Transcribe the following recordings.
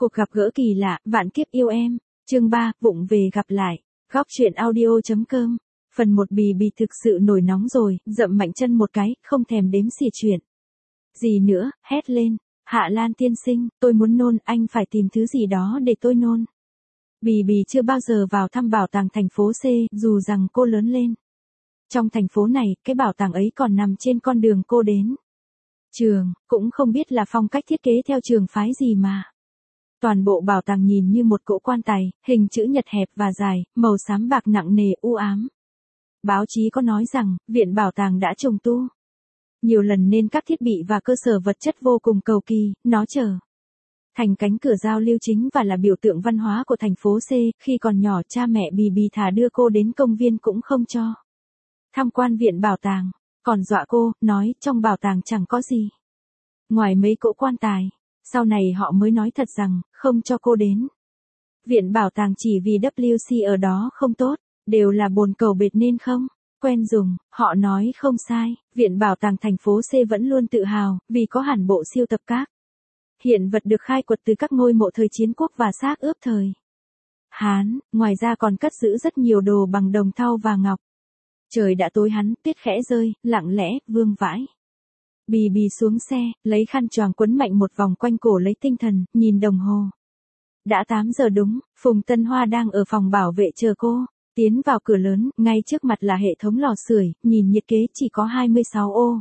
Cuộc gặp gỡ kỳ lạ, vạn kiếp yêu em. Chương 3, vụng về gặp lại. Góc truyện audio.com. Phần 1. Bì bì thực sự nổi nóng rồi, dậm mạnh chân một cái, không thèm đếm xỉa chuyện. Gì nữa, hét lên. Hạ Lan tiên sinh, tôi muốn nôn, anh phải tìm thứ gì đó để tôi nôn. Bì bì chưa bao giờ vào thăm bảo tàng thành phố C, dù rằng cô lớn lên. Trong thành phố này, cái bảo tàng ấy còn nằm trên con đường cô đến. Trường, cũng không biết là phong cách thiết kế theo trường phái gì mà. Toàn bộ bảo tàng nhìn như một cỗ quan tài, hình chữ nhật hẹp và dài, màu xám bạc nặng nề u ám. Báo chí có nói rằng, viện bảo tàng đã trùng tu nhiều lần nên các thiết bị và cơ sở vật chất vô cùng cầu kỳ, nó trở thành cánh cửa giao lưu chính và là biểu tượng văn hóa của thành phố C. Khi còn nhỏ, cha mẹ bì bì thà đưa cô đến công viên cũng không cho tham quan viện bảo tàng, còn dọa cô, nói trong bảo tàng chẳng có gì ngoài mấy cỗ quan tài. Sau này họ mới nói thật rằng, không cho cô đến viện bảo tàng chỉ vì WC ở đó không tốt, đều là bồn cầu bệt nên không quen dùng. Họ nói không sai, viện bảo tàng thành phố C vẫn luôn tự hào, vì có hẳn bộ siêu tập các hiện vật được khai quật từ các ngôi mộ thời chiến quốc và xác ướp thời Hán, ngoài ra còn cất giữ rất nhiều đồ bằng đồng thau và ngọc. Trời đã tối hẳn, tuyết khẽ rơi, lặng lẽ, vương vãi. Bì bì xuống xe, lấy khăn choàng quấn mạnh một vòng quanh cổ lấy tinh thần, nhìn đồng hồ. Đã 8 giờ đúng, Phùng Tân Hoa đang ở phòng bảo vệ chờ cô. Tiến vào cửa lớn, ngay trước mặt là hệ thống lò sưởi, nhìn nhiệt kế chỉ có 26 ô.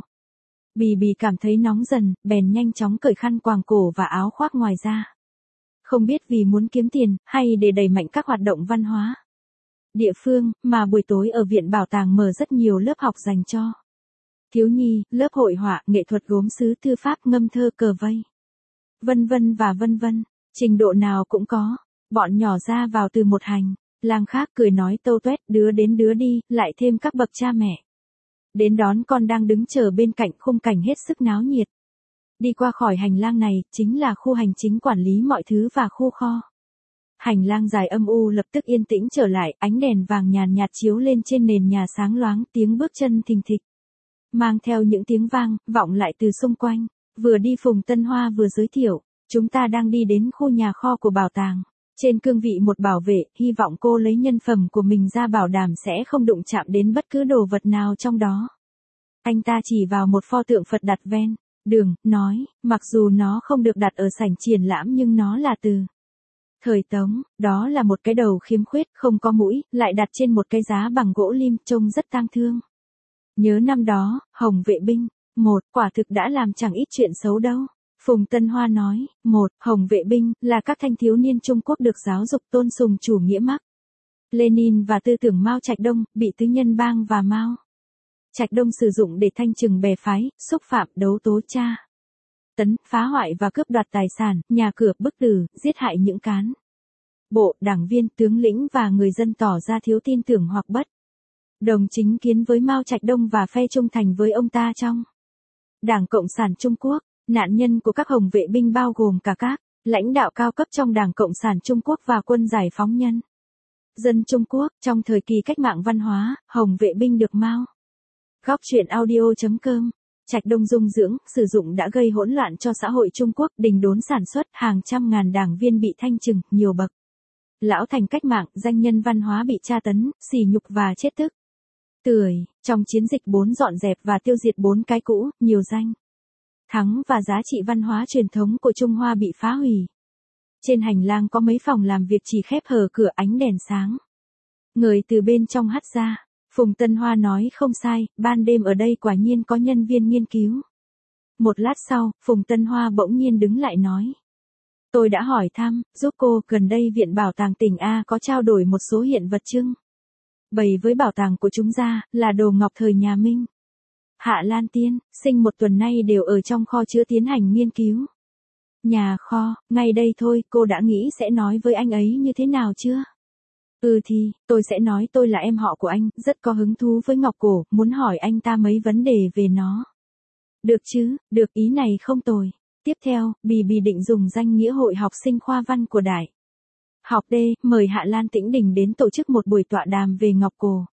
Bì bì cảm thấy nóng dần, bèn nhanh chóng cởi khăn quàng cổ và áo khoác ngoài ra. Không biết vì muốn kiếm tiền, hay để đẩy mạnh các hoạt động văn hóa địa phương, mà buổi tối ở viện bảo tàng mở rất nhiều lớp học dành cho thiếu nhi, lớp hội họa, nghệ thuật gốm sứ, thư pháp, ngâm thơ, cờ vây, vân vân và vân vân, trình độ nào cũng có. Bọn nhỏ ra vào từ một hành lang khác, cười nói tâu tuét, đứa đến đứa đi, lại thêm các bậc cha mẹ đến đón con đang đứng chờ bên cạnh, khung cảnh hết sức náo nhiệt. Đi qua khỏi hành lang này, chính là khu hành chính quản lý mọi thứ và khu kho. Hành lang dài âm u lập tức yên tĩnh trở lại, ánh đèn vàng nhàn nhạt chiếu lên trên nền nhà sáng loáng, tiếng bước chân thình thịch mang theo những tiếng vang vọng lại từ xung quanh. Vừa đi, Phùng Tân Hoa vừa giới thiệu, chúng ta đang đi đến khu nhà kho của bảo tàng. Trên cương vị một bảo vệ, hy vọng cô lấy nhân phẩm của mình ra bảo đảm sẽ không đụng chạm đến bất cứ đồ vật nào trong đó. Anh ta chỉ vào một pho tượng Phật đặt ven đường, nói, mặc dù nó không được đặt ở sảnh triển lãm nhưng nó là từ thời Tống, đó là một cái đầu khiếm khuyết, không có mũi, lại đặt trên một cái giá bằng gỗ lim, trông rất tang thương. Nhớ năm đó, Hồng Vệ binh, quả thực đã làm chẳng ít chuyện xấu đâu. Phùng Tân Hoa nói, Hồng Vệ binh, là các thanh thiếu niên Trung Quốc được giáo dục tôn sùng chủ nghĩa Mác Lênin và tư tưởng Mao Trạch Đông, bị tứ nhân bang và Mao Trạch Đông sử dụng để thanh trừng bè phái, xúc phạm, đấu tố tra tấn, phá hoại và cướp đoạt tài sản, nhà cửa, bức tử, giết hại những cán bộ, đảng viên, tướng lĩnh và người dân tỏ ra thiếu tin tưởng hoặc bất đồng chính kiến với Mao Trạch Đông và phe trung thành với ông ta trong Đảng Cộng sản Trung Quốc. Nạn nhân của các Hồng Vệ binh bao gồm cả các lãnh đạo cao cấp trong Đảng Cộng sản Trung Quốc và Quân Giải phóng Nhân dân Trung Quốc. Trong thời kỳ cách mạng văn hóa, Hồng Vệ binh được Mao Góc truyện audio.com Trạch Đông dung dưỡng, sử dụng đã gây hỗn loạn cho xã hội Trung Quốc, đình đốn sản xuất, hàng trăm ngàn đảng viên bị thanh trừng, nhiều bậc lão thành cách mạng, danh nhân văn hóa bị tra tấn, sỉ nhục và chết tức tưởi. Trong chiến dịch 4 dọn dẹp và tiêu diệt 4 cái cũ, nhiều danh thắng và giá trị văn hóa truyền thống của Trung Hoa bị phá hủy. Trên hành lang có mấy phòng làm việc chỉ khép hờ cửa, ánh đèn sáng ngời từ bên trong hắt ra. Phùng Tân Hoa nói không sai, ban đêm ở đây quả nhiên có nhân viên nghiên cứu. Một lát sau, Phùng Tân Hoa bỗng nhiên đứng lại nói, tôi đã hỏi thăm, giúp cô, gần đây Viện Bảo tàng tỉnh A có trao đổi một số hiện vật trưng bày với bảo tàng của chúng ta, là đồ ngọc thời nhà Minh. Hạ Lan tiên sinh một tuần nay đều ở trong kho chứa tiến hành nghiên cứu. Nhà kho, ngay đây thôi, cô đã nghĩ sẽ nói với anh ấy như thế nào chưa? Thì, tôi sẽ nói tôi là em họ của anh, rất có hứng thú với ngọc cổ, muốn hỏi anh ta mấy vấn đề về nó. Được chứ, được, ý này không tồi. Tiếp theo, bì bì định dùng danh nghĩa hội học sinh khoa văn của Đại học D, mời Hạ Lan Tĩnh Đình đến tổ chức một buổi tọa đàm về ngọc cổ.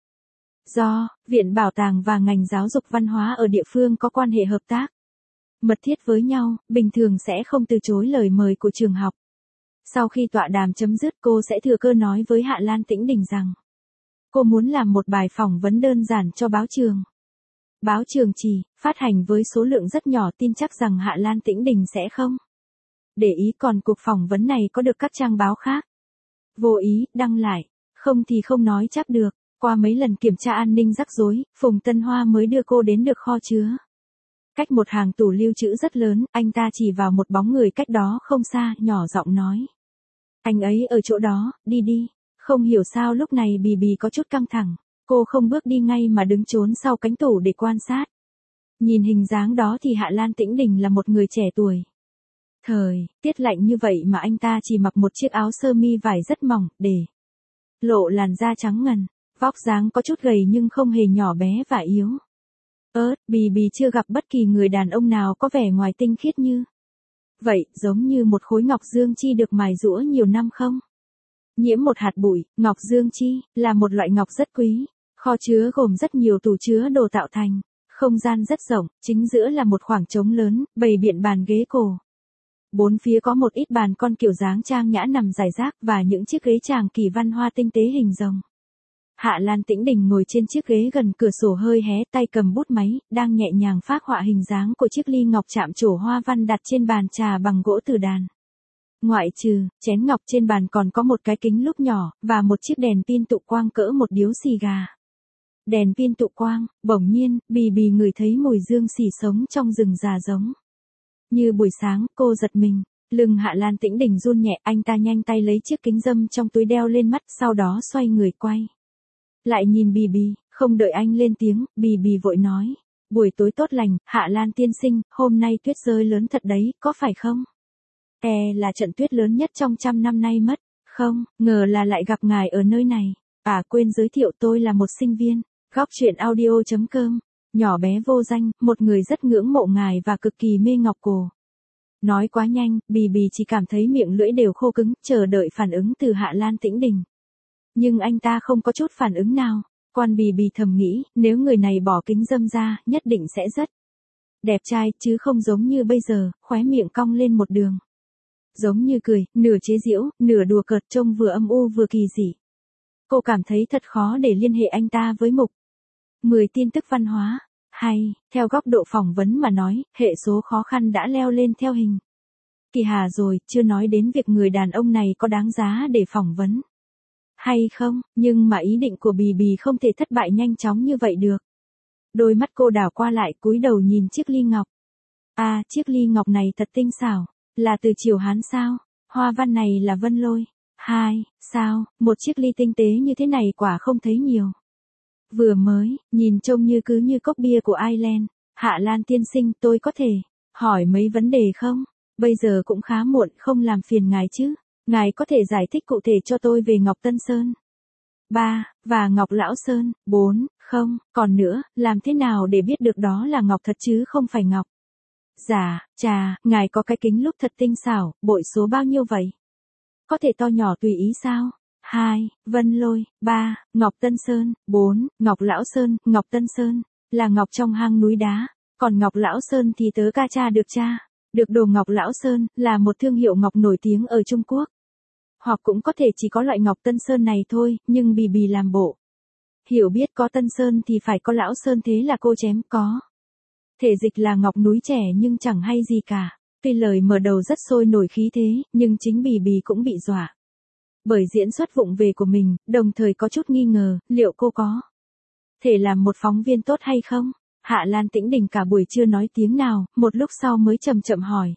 Do Viện Bảo tàng và ngành giáo dục văn hóa ở địa phương có quan hệ hợp tác mật thiết với nhau, bình thường sẽ không từ chối lời mời của trường học. Sau khi tọa đàm chấm dứt cô sẽ thừa cơ nói với Hạ Lan Tĩnh Đình rằng cô muốn làm một bài phỏng vấn đơn giản cho báo trường. Báo trường chỉ phát hành với số lượng rất nhỏ, tin chắc rằng Hạ Lan Tĩnh Đình sẽ không để ý, còn cuộc phỏng vấn này có được các trang báo khác vô ý đăng lại, không thì không nói chắc được. Qua mấy lần kiểm tra an ninh rắc rối, Phùng Tân Hoa mới đưa cô đến được kho chứa. Cách một hàng tủ lưu trữ rất lớn, anh ta chỉ vào một bóng người cách đó không xa, nhỏ giọng nói. Anh ấy ở chỗ đó, đi đi. Không hiểu sao lúc này Bì Bì có chút căng thẳng, cô không bước đi ngay mà đứng trốn sau cánh tủ để quan sát. Nhìn hình dáng đó thì Hạ Lan Tĩnh Đình là một người trẻ tuổi. Thời tiết lạnh như vậy mà anh ta chỉ mặc một chiếc áo sơ mi vải rất mỏng, để lộ làn da trắng ngần. Vóc dáng có chút gầy nhưng không hề nhỏ bé và yếu ớt. Bì Bì chưa gặp bất kỳ người đàn ông nào có vẻ ngoài tinh khiết như vậy, giống như một khối ngọc dương chi được mài giũa nhiều năm không nhiễm một hạt bụi. Ngọc dương chi là một loại ngọc rất quý. Kho chứa gồm rất nhiều tủ chứa đồ tạo thành, không gian rất rộng, chính giữa là một khoảng trống lớn, bày biện bàn ghế cổ. Bốn phía có một ít bàn con kiểu dáng trang nhã nằm rải rác và những chiếc ghế tràng kỳ văn hoa tinh tế hình rồng. Hạ Lan Tĩnh Đình ngồi trên chiếc ghế gần cửa sổ hơi hé tay cầm bút máy, đang nhẹ nhàng phác họa hình dáng của chiếc ly ngọc chạm trổ hoa văn đặt trên bàn trà bằng gỗ từ đàn. Ngoại trừ chén ngọc trên bàn còn có một cái kính lúp nhỏ, và một chiếc đèn pin tụ quang cỡ một điếu xì gà. Đèn pin tụ quang, bỗng nhiên, Bì Bì ngửi thấy mùi dương xì sống trong rừng già giống như buổi sáng, cô giật mình. Lưng Hạ Lan Tĩnh Đình run nhẹ, anh ta nhanh tay lấy chiếc kính râm trong túi đeo lên mắt, sau đó xoay người quay lại nhìn Bì Bì. Không đợi anh lên tiếng, Bì Bì vội nói. Buổi tối tốt lành, Hạ Lan tiên sinh, hôm nay tuyết rơi lớn thật đấy, có phải không? Là trận tuyết lớn nhất trong 100 năm nay mất. Không, ngờ là lại gặp ngài ở nơi này. Quên giới thiệu, tôi là một sinh viên. Góc truyện audio.com. Nhỏ bé vô danh, một người rất ngưỡng mộ ngài và cực kỳ mê ngọc cổ. Nói quá nhanh, Bì Bì chỉ cảm thấy miệng lưỡi đều khô cứng, chờ đợi phản ứng từ Hạ Lan Tĩnh Đình. Nhưng anh ta không có chút phản ứng nào. Quan Bì Bì thầm nghĩ, nếu người này bỏ kính râm ra, nhất định sẽ rất đẹp trai, chứ không giống như bây giờ, khóe miệng cong lên một đường. Giống như cười, nửa chế giễu, nửa đùa cợt, trông vừa âm u vừa kỳ dị. Cô cảm thấy thật khó để liên hệ anh ta với mục 10 tin tức văn hóa. Hay, theo góc độ phỏng vấn mà nói, hệ số khó khăn đã leo lên theo hình kỳ hà rồi, chưa nói đến việc người đàn ông này có đáng giá để phỏng vấn hay không, nhưng mà ý định của Bì Bì không thể thất bại nhanh chóng như vậy được. Đôi mắt cô đảo qua lại, cúi đầu nhìn chiếc ly ngọc. Chiếc ly ngọc này thật tinh xảo, là từ triều Hán sao? Hoa văn này là vân lôi. Sao, một chiếc ly tinh tế như thế này quả không thấy nhiều. Vừa mới, nhìn trông như cứ như cốc bia của Ireland. Hạ Lan tiên sinh, tôi có thể hỏi mấy vấn đề không? Bây giờ cũng khá muộn, không làm phiền ngài chứ. Ngài có thể giải thích cụ thể cho tôi về Ngọc Tân Sơn 3, và Ngọc Lão Sơn 4, không, còn nữa, làm thế nào để biết được đó là ngọc thật chứ không phải ngọc giả? Ngài có cái kính lúp thật tinh xảo, bội số bao nhiêu vậy? Có thể to nhỏ tùy ý sao? 2, Vân Lôi. 3, Ngọc Tân Sơn. 4, Ngọc Lão Sơn. Ngọc Tân Sơn là ngọc trong hang núi đá, còn Ngọc Lão Sơn thì tớ ca tra được được đồ Ngọc Lão Sơn là một thương hiệu ngọc nổi tiếng ở Trung Quốc. Hoặc cũng có thể chỉ có loại Ngọc Tân Sơn này thôi, nhưng Bì Bì làm bộ hiểu biết có Tân Sơn thì phải có Lão Sơn, thế là cô chém có thể dịch là ngọc núi trẻ nhưng chẳng hay gì cả. Tuy lời mở đầu rất sôi nổi khí thế, nhưng chính Bì Bì cũng bị dọa bởi diễn xuất vụng về của mình, đồng thời có chút nghi ngờ, liệu cô có thể làm một phóng viên tốt hay không? Hạ Lan Tĩnh Đình cả buổi chưa nói tiếng nào, một lúc sau mới chậm chậm hỏi.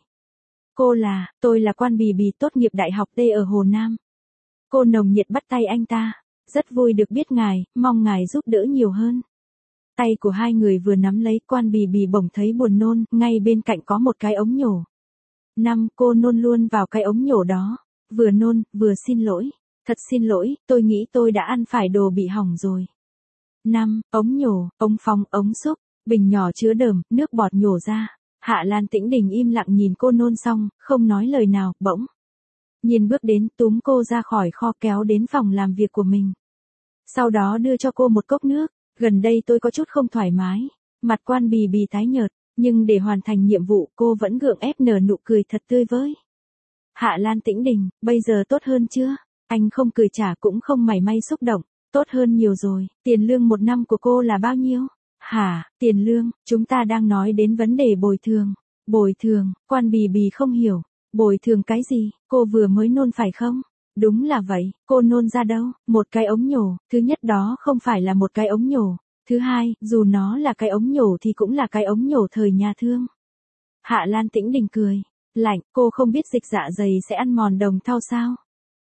Tôi là Quan Bì Bì, tốt nghiệp Đại học T ở Hồ Nam. Cô nồng nhiệt bắt tay anh ta. Rất vui được biết ngài, mong ngài giúp đỡ nhiều hơn. Tay của hai người vừa nắm lấy, Quan Bì Bì bỗng thấy buồn nôn, ngay bên cạnh có một cái ống nhổ. Cô nôn luôn vào cái ống nhổ đó. Vừa nôn, vừa xin lỗi. Thật xin lỗi, tôi nghĩ tôi đã ăn phải đồ bị hỏng rồi. Ống nhổ, ống phong, ống xúc, bình nhỏ chứa đờm, nước bọt nhổ ra. Hạ Lan Tĩnh Đình im lặng nhìn cô nôn xong, không nói lời nào, bỗng nhiên bước đến, túm cô ra khỏi kho kéo đến phòng làm việc của mình. Sau đó đưa cho cô một cốc nước. Gần đây tôi có chút không thoải mái. Mặt Quan Bì Bì tái nhợt, nhưng để hoàn thành nhiệm vụ cô vẫn gượng ép nở nụ cười thật tươi với Hạ Lan Tĩnh Đình, bây giờ tốt hơn chưa? Anh không cười trả cũng không mảy may xúc động. Tốt hơn nhiều rồi, tiền lương một năm của cô là bao nhiêu? Hả, tiền lương, chúng ta đang nói đến vấn đề bồi thường. Bồi thường, Quan Bì Bì không hiểu. Bồi thường cái gì, cô vừa mới nôn phải không? Đúng là vậy, cô nôn ra đâu? Một cái ống nhổ, thứ nhất đó không phải là một cái ống nhổ. Thứ hai, dù nó là cái ống nhổ thì cũng là cái ống nhổ thời nhà thương. Hạ Lan Tĩnh Đình cười. Lạnh, cô không biết dịch dạ dày sẽ ăn mòn đồng thau sao?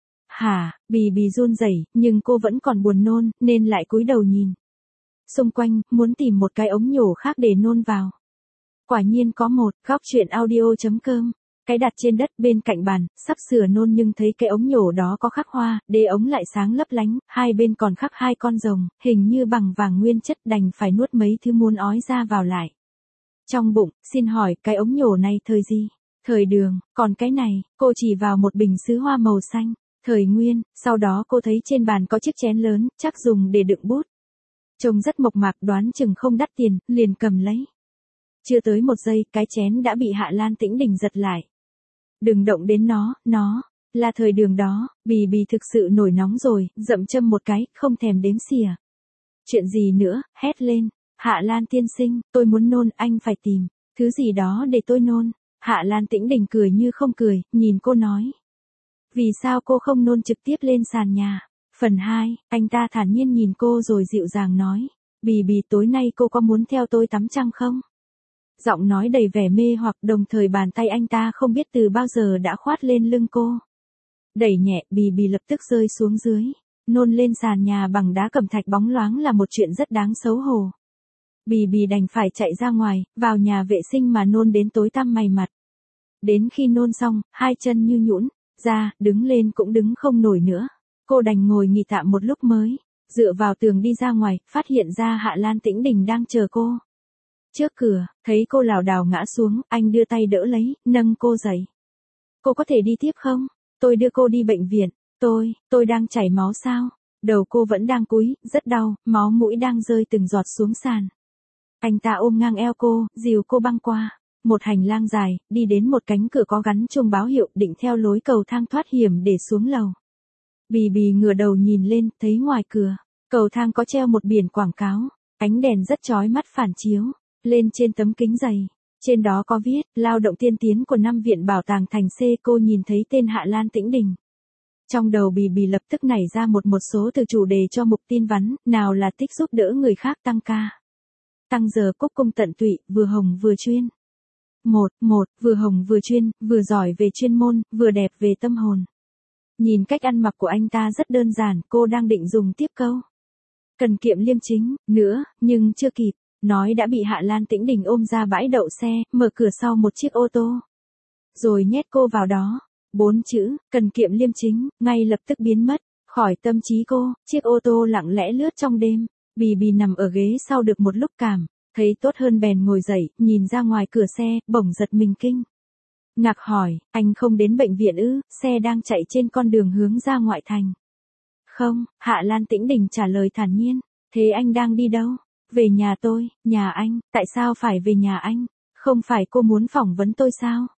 Hả, Bì Bì run rẩy, nhưng cô vẫn còn buồn nôn, nên lại cúi đầu nhìn. Xung quanh, muốn tìm một cái ống nhổ khác để nôn vào. Quả nhiên có một, góc truyện audio.com. Cái đặt trên đất bên cạnh bàn, sắp sửa nôn nhưng thấy cái ống nhổ đó có khắc hoa, đế ống lại sáng lấp lánh, hai bên còn khắc hai con rồng, hình như bằng vàng nguyên chất, đành phải nuốt mấy thứ muốn ói ra vào lại. Trong bụng, xin hỏi, cái ống nhổ này thời gì? Thời Đường, còn cái này, cô chỉ vào một bình sứ hoa màu xanh. Thời Nguyên, sau đó cô thấy trên bàn có chiếc chén lớn, chắc dùng để đựng bút. Trông rất mộc mạc, đoán chừng không đắt tiền, liền cầm lấy. Chưa tới một giây, cái chén đã bị Hạ Lan Tĩnh Đình giật lại. Đừng động đến nó là Thời Đường đó. Bì Bì thực sự nổi nóng rồi, dậm châm một cái, không thèm đếm xỉa. Chuyện gì nữa, hét lên. Hạ Lan tiên sinh, tôi muốn nôn, anh phải tìm thứ gì đó để tôi nôn. Hạ Lan Tĩnh Đình cười như không cười, nhìn cô nói. Vì sao cô không nôn trực tiếp lên sàn nhà? Phần 2, anh ta thản nhiên nhìn cô rồi dịu dàng nói. Bì Bì, tối nay cô có muốn theo tôi tắm trăng không? Giọng nói đầy vẻ mê hoặc, đồng thời bàn tay anh ta không biết từ bao giờ đã khoát lên lưng cô. Đẩy nhẹ, Bì Bì lập tức rơi xuống dưới. Nôn lên sàn nhà bằng đá cẩm thạch bóng loáng là một chuyện rất đáng xấu hổ. Bì Bì đành phải chạy ra ngoài, vào nhà vệ sinh mà nôn đến tối tăm mày mặt. Đến khi nôn xong, hai chân như nhũn ra, đứng lên cũng đứng không nổi nữa. Cô đành ngồi nghỉ tạm một lúc mới, dựa vào tường đi ra ngoài, phát hiện ra Hạ Lan Tĩnh Đình đang chờ cô. Trước cửa, thấy cô lảo đảo ngã xuống, anh đưa tay đỡ lấy, nâng cô dậy. Cô có thể đi tiếp không? Tôi đưa cô đi bệnh viện. Tôi đang chảy máu sao? Đầu cô vẫn đang cúi, rất đau, máu mũi đang rơi từng giọt xuống sàn. Anh ta ôm ngang eo cô, dìu cô băng qua một hành lang dài, đi đến một cánh cửa có gắn chuông báo hiệu, định theo lối cầu thang thoát hiểm để xuống lầu. Bì Bì ngửa đầu nhìn lên, thấy ngoài cửa cầu thang có treo một biển quảng cáo, ánh đèn rất chói mắt phản chiếu lên trên tấm kính dày. Trên đó có viết, lao động tiên tiến của năm viện bảo tàng thành C. Cô nhìn thấy tên Hạ Lan Tĩnh Đình. Trong đầu Bì Bì lập tức nảy ra một số từ chủ đề cho mục tin vắn, nào là tích giúp đỡ người khác tăng ca, tăng giờ, cúc cung tận tụy, vừa hồng vừa chuyên. Vừa hồng vừa chuyên, vừa giỏi về chuyên môn, vừa đẹp về tâm hồn. Nhìn cách ăn mặc của anh ta rất đơn giản, cô đang định dùng tiếp câu cần kiệm liêm chính nữa, nhưng chưa kịp nói đã bị Hạ Lan Tĩnh Đình ôm ra bãi đậu xe, mở cửa sau một chiếc ô tô, rồi nhét cô vào đó. 4 chữ, cần kiệm liêm chính, ngay lập tức biến mất khỏi tâm trí cô. Chiếc ô tô lặng lẽ lướt trong đêm. Bì Bì nằm ở ghế sau được một lúc thấy tốt hơn bèn ngồi dậy, nhìn ra ngoài cửa xe, bỗng giật mình kinh ngạc hỏi, anh không đến bệnh viện ư? Xe đang chạy trên con đường hướng ra ngoại thành. Không, Hạ Lan Tĩnh Đình trả lời thản nhiên. Thế anh đang đi đâu? Về nhà tôi. Nhà anh? Tại sao phải về nhà anh? Không phải cô muốn phỏng vấn tôi sao?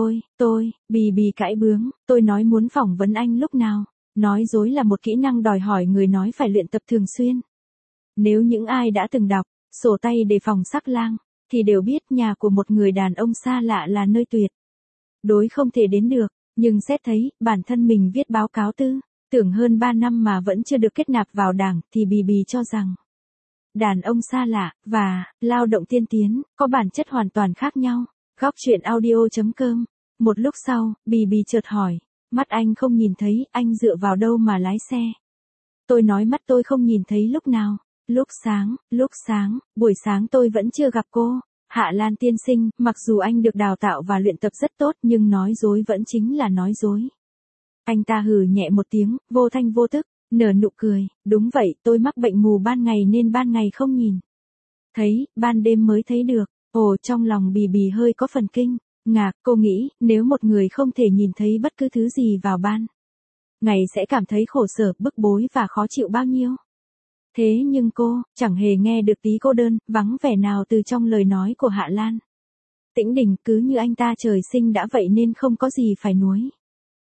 Bì Bì cãi bướng, tôi nói muốn phỏng vấn anh lúc nào? Nói dối là một kỹ năng đòi hỏi người nói phải luyện tập thường xuyên. Nếu những ai đã từng đọc sổ tay đề phòng sắc lang, thì đều biết nhà của một người đàn ông xa lạ là nơi tuyệt đối không thể đến được. Nhưng xét thấy, bản thân mình viết báo cáo tư tưởng hơn 3 năm mà vẫn chưa được kết nạp vào đảng, thì Bì Bì cho rằng đàn ông xa lạ và lao động tiên tiến có bản chất hoàn toàn khác nhau. Góc truyện audio.com. Một lúc sau, Bì Bì chợt hỏi, mắt anh không nhìn thấy, anh dựa vào đâu mà lái xe? Tôi nói mắt tôi không nhìn thấy lúc nào? Lúc sáng, buổi sáng tôi vẫn chưa gặp cô. Hạ Lan tiên sinh, mặc dù anh được đào tạo và luyện tập rất tốt nhưng nói dối vẫn chính là nói dối. Anh ta hừ nhẹ một tiếng, vô thanh vô tức, nở nụ cười. Đúng vậy, tôi mắc bệnh mù ban ngày nên ban ngày không nhìn thấy, ban đêm mới thấy được. Ồ, trong lòng Bì Bì hơi có phần kinh ngạc, cô nghĩ, nếu một người không thể nhìn thấy bất cứ thứ gì vào ban ngày sẽ cảm thấy khổ sở, bức bối và khó chịu bao nhiêu. Thế nhưng cô, chẳng hề nghe được tí cô đơn, vắng vẻ nào từ trong lời nói của Hạ Lan Tĩnh Đình, cứ như anh ta trời sinh đã vậy nên không có gì phải nuối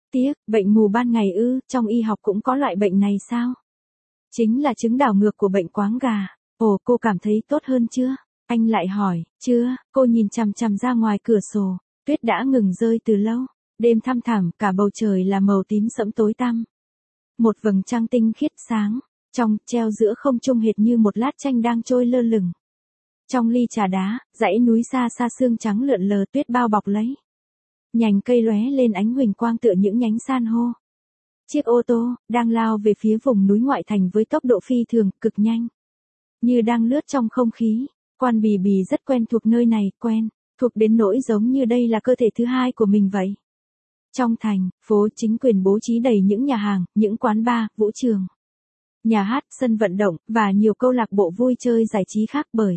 Tiếc, bệnh mù ban ngày ư, trong y học cũng có loại bệnh này sao? Chính là chứng đảo ngược của bệnh quáng gà. Ồ, cô cảm thấy tốt hơn chưa? Anh lại hỏi, chưa, cô nhìn chằm chằm ra ngoài cửa sổ, tuyết đã ngừng rơi từ lâu. Đêm thăm thẳm, cả bầu trời là màu tím sẫm tối tăm. Một vầng trăng tinh khiết sáng, trong, treo giữa không trung hệt như một lát tranh đang trôi lơ lửng. Trong ly trà đá, dãy núi xa xa sương trắng lượn lờ tuyết bao bọc lấy. Nhành cây lóe lên ánh huỳnh quang tựa những nhánh san hô. Chiếc ô tô, đang lao về phía vùng núi ngoại thành với tốc độ phi thường, cực nhanh. Như đang lướt trong không khí, Quan Bì Bì rất quen thuộc nơi này, quen, thuộc đến nỗi giống như đây là cơ thể thứ hai của mình vậy. Trong thành, phố chính quyền bố trí đầy những nhà hàng, những quán bar, vũ trường, nhà hát, sân vận động, và nhiều câu lạc bộ vui chơi giải trí khác bởi.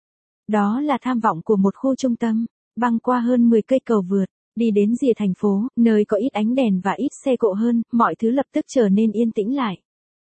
Đó là tham vọng của một khu trung tâm, băng qua hơn 10 cây cầu vượt, đi đến rìa thành phố, nơi có ít ánh đèn và ít xe cộ hơn, mọi thứ lập tức trở nên yên tĩnh lại.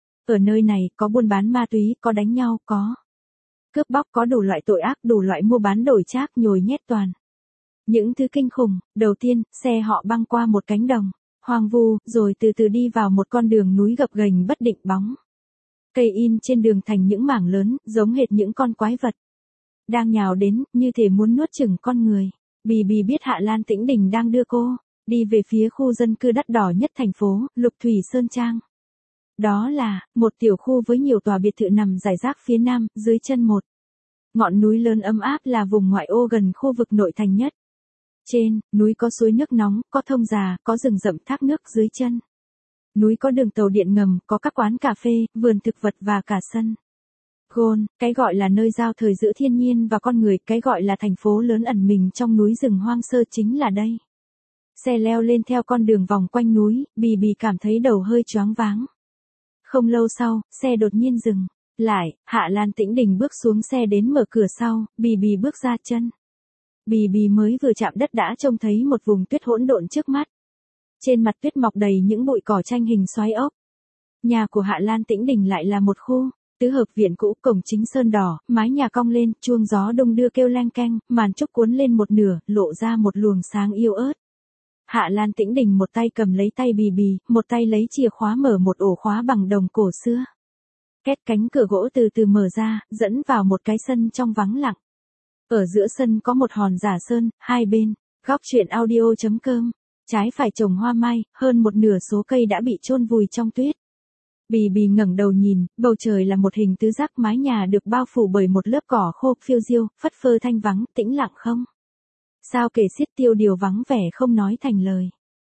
Ở nơi này, có buôn bán ma túy, có đánh nhau, có cướp bóc, có đủ loại tội ác, đủ loại mua bán đổi trác nhồi nhét toàn. Những thứ kinh khủng, đầu tiên, xe họ băng qua một cánh đồng, hoang vu, rồi từ từ đi vào một con đường núi gập ghềnh bất định bóng. Cây in trên đường thành những mảng lớn, giống hệt những con quái vật. Đang nhào đến, như thể muốn nuốt chửng con người. Bì Bì biết Hạ Lan Tĩnh Đình đang đưa cô, đi về phía khu dân cư đắt đỏ nhất thành phố, Lục Thủy Sơn Trang. Đó là, một tiểu khu với nhiều tòa biệt thự nằm rải rác phía nam, dưới chân một ngọn núi lớn ấm áp là vùng ngoại ô gần khu vực nội thành nhất. Trên, núi có suối nước nóng, có thông già, có rừng rậm thác nước dưới chân. Núi có đường tàu điện ngầm, có các quán cà phê, vườn thực vật và cả sân golf, cái gọi là nơi giao thời giữa thiên nhiên và con người, cái gọi là thành phố lớn ẩn mình trong núi rừng hoang sơ chính là đây. Xe leo lên theo con đường vòng quanh núi, Bì Bì cảm thấy đầu hơi choáng váng. Không lâu sau, xe đột nhiên dừng lại, Hạ Lan Tĩnh Đình bước xuống xe đến mở cửa sau, Bì Bì bước ra chân. Bì Bì mới vừa chạm đất đã trông thấy một vùng tuyết hỗn độn trước mắt. Trên mặt tuyết mọc đầy những bụi cỏ tranh hình xoáy ốc. Nhà của Hạ Lan Tĩnh Đình lại là một khu tứ hợp viện cũ, cổng chính sơn đỏ, mái nhà cong lên, chuông gió đung đưa kêu leng keng, màn trúc cuốn lên một nửa, lộ ra một luồng sáng yếu ớt. Hạ Lan Tĩnh Đình một tay cầm lấy tay Bì Bì, một tay lấy chìa khóa mở một ổ khóa bằng đồng cổ xưa. Két cánh cửa gỗ từ từ mở ra, dẫn vào một cái sân trong vắng lặng. Ở giữa sân có một hòn giả sơn, hai bên, góc truyện audio.com, trái phải trồng hoa mai, hơn một nửa số cây đã bị chôn vùi trong tuyết. Bì Bì ngẩng đầu nhìn, bầu trời là một hình tứ giác, mái nhà được bao phủ bởi một lớp cỏ khô, phiêu diêu, phất phơ thanh vắng, tĩnh lặng không. Sao kể xiết tiêu điều vắng vẻ không nói thành lời.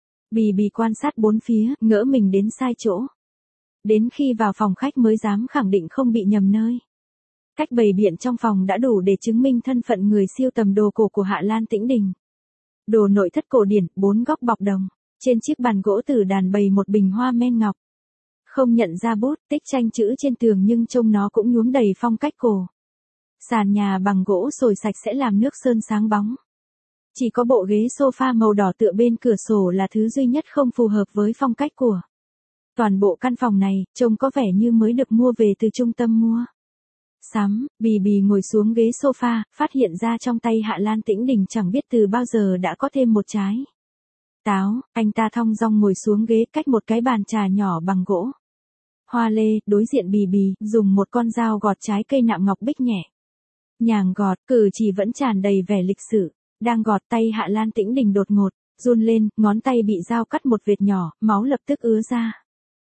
Bì Bì quan sát bốn phía, ngỡ mình đến sai chỗ. Đến khi vào phòng khách mới dám khẳng định không bị nhầm nơi. Cách bày biện trong phòng đã đủ để chứng minh thân phận người siêu tầm đồ cổ của Hạ Lan Tĩnh Đình. Đồ nội thất cổ điển, 4 góc bọc đồng. Trên chiếc bàn gỗ tử đàn bày một bình hoa men ngọc. Không nhận ra bút, tích tranh chữ trên tường nhưng trông nó cũng nhuốm đầy phong cách cổ. Sàn nhà bằng gỗ sồi sạch sẽ làm nước sơn sáng bóng. Chỉ có bộ ghế sofa màu đỏ tựa bên cửa sổ là thứ duy nhất không phù hợp với phong cách của. Toàn bộ căn phòng này, trông có vẻ như mới được mua về từ trung tâm mua sắm. Bì Bì ngồi xuống ghế sofa, phát hiện ra trong tay Hạ Lan Tĩnh Đình chẳng biết từ bao giờ đã có thêm một trái táo. Anh ta thong dong ngồi xuống ghế cách một cái bàn trà nhỏ bằng gỗ hoa lê, đối diện Bì Bì, dùng một con dao gọt trái cây nạm ngọc bích nhẹ nhàng gọt, cử chỉ vẫn tràn đầy vẻ lịch sự. Đang gọt, tay Hạ Lan Tĩnh Đình đột ngột run lên, ngón tay bị dao cắt một vệt nhỏ, máu lập tức ứa ra,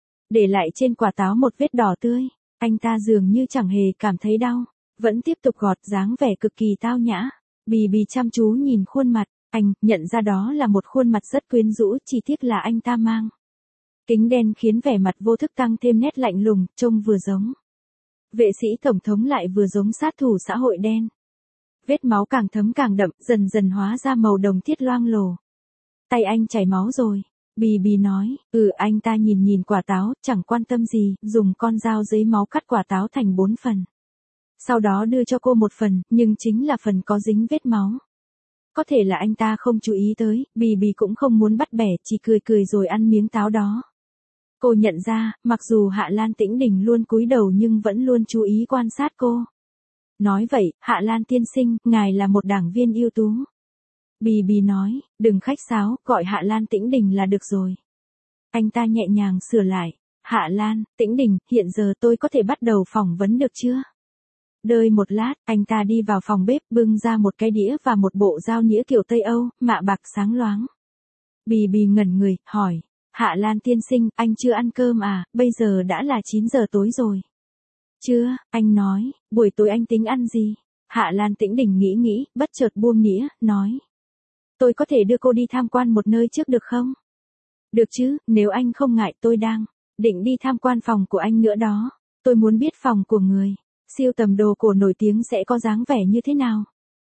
để lại trên quả táo một vết đỏ tươi. Anh ta dường như chẳng hề cảm thấy đau, vẫn tiếp tục gọt, dáng vẻ cực kỳ tao nhã. Bì Bì chăm chú nhìn khuôn mặt, anh nhận ra đó là một khuôn mặt rất quyến rũ, chỉ tiếc là anh ta mang kính đen khiến vẻ mặt vô thức tăng thêm nét lạnh lùng, trông vừa giống vệ sĩ tổng thống lại vừa giống sát thủ xã hội đen. Vết máu càng thấm càng đậm, dần dần hóa ra màu đồng thiết loang lổ. Tay anh chảy máu rồi. Bì Bì nói, anh ta nhìn nhìn quả táo, chẳng quan tâm gì, dùng con dao giấy máu cắt quả táo thành 4 phần. Sau đó đưa cho cô một phần, nhưng chính là phần có dính vết máu. Có thể là anh ta không chú ý tới, Bì Bì cũng không muốn bắt bẻ, chỉ cười cười rồi ăn miếng táo đó. Cô nhận ra, mặc dù Hạ Lan Tĩnh Đình luôn cúi đầu nhưng vẫn luôn chú ý quan sát cô. Nói vậy, Hạ Lan tiên sinh, ngài là một đảng viên ưu tú. Bì Bì nói, đừng khách sáo, gọi Hạ Lan Tĩnh Đình là được rồi. Anh ta nhẹ nhàng sửa lại. Hạ Lan, Tĩnh Đình, hiện giờ tôi có thể bắt đầu phỏng vấn được chưa? Đợi một lát, anh ta đi vào phòng bếp bưng ra một cái đĩa và một bộ dao nĩa kiểu Tây Âu, mạ bạc sáng loáng. Bì Bì ngẩn người, hỏi. Hạ Lan tiên sinh, anh chưa ăn cơm à, bây giờ đã là 9 giờ tối rồi. Chưa, anh nói, buổi tối anh tính ăn gì? Hạ Lan Tĩnh Đình nghĩ, bất chợt buông nĩa, nói. Tôi có thể đưa cô đi tham quan một nơi trước được không? Được chứ, nếu anh không ngại tôi định đi tham quan phòng của anh nữa đó. Tôi muốn biết phòng của người siêu tầm đồ cổ nổi tiếng sẽ có dáng vẻ như thế nào.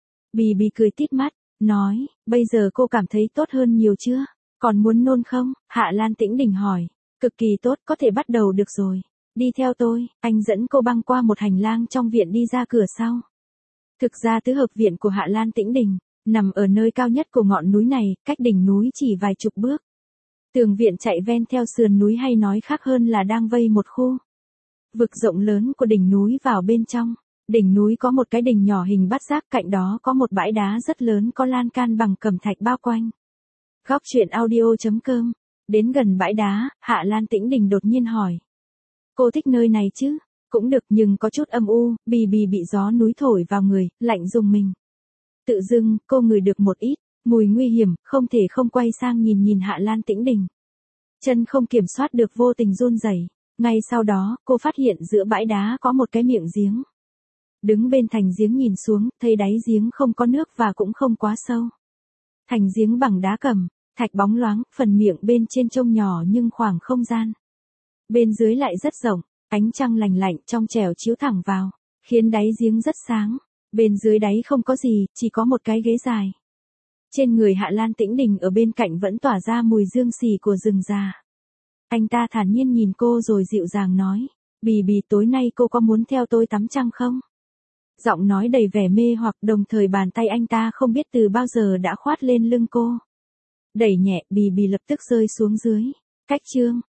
Bì Bì cười tít mắt, nói, bây giờ cô cảm thấy tốt hơn nhiều chưa? Còn muốn nôn không? Hạ Lan Tĩnh Đình hỏi. Cực kỳ tốt, có thể bắt đầu được rồi. Đi theo tôi, anh dẫn cô băng qua một hành lang trong viện đi ra cửa sau. Thực ra tứ hợp viện của Hạ Lan Tĩnh Đình nằm ở nơi cao nhất của ngọn núi này, cách đỉnh núi chỉ vài chục bước. Tường viện chạy ven theo sườn núi, hay nói khác hơn là đang vây một khu vực rộng lớn của đỉnh núi vào bên trong. Đỉnh núi có một cái đình nhỏ hình bát giác, cạnh đó có một bãi đá rất lớn có lan can bằng cẩm thạch bao quanh. Góc truyện audio.com. Đến gần bãi đá, Hạ Lan Tĩnh Đình đột nhiên hỏi. Cô thích nơi này chứ? Cũng được, nhưng có chút âm u. Bì Bì bị gió núi thổi vào người, lạnh rùng mình. Tự dưng, cô ngửi được một ít mùi nguy hiểm, không thể không quay sang nhìn Hạ Lan Tĩnh Đình. Chân không kiểm soát được vô tình run rẩy. Ngay sau đó, cô phát hiện giữa bãi đá có một cái miệng giếng. Đứng bên thành giếng nhìn xuống, thấy đáy giếng không có nước và cũng không quá sâu. Thành giếng bằng đá cẩm thạch bóng loáng, phần miệng bên trên trông nhỏ nhưng khoảng không gian bên dưới lại rất rộng. Ánh trăng lành lạnh trong trẻo chiếu thẳng vào, khiến đáy giếng rất sáng. Bên dưới đáy không có gì, chỉ có một cái ghế dài. Trên người Hạ Lan Tĩnh Đình ở bên cạnh vẫn tỏa ra mùi dương xì của rừng già. Anh ta thản nhiên nhìn cô rồi dịu dàng nói. Bì Bì, tối nay cô có muốn theo tôi tắm trăng không? Giọng nói đầy vẻ mê hoặc, đồng thời bàn tay anh ta không biết từ bao giờ đã khoát lên lưng cô. Đẩy nhẹ, Bì Bì lập tức rơi xuống dưới. Cách chương.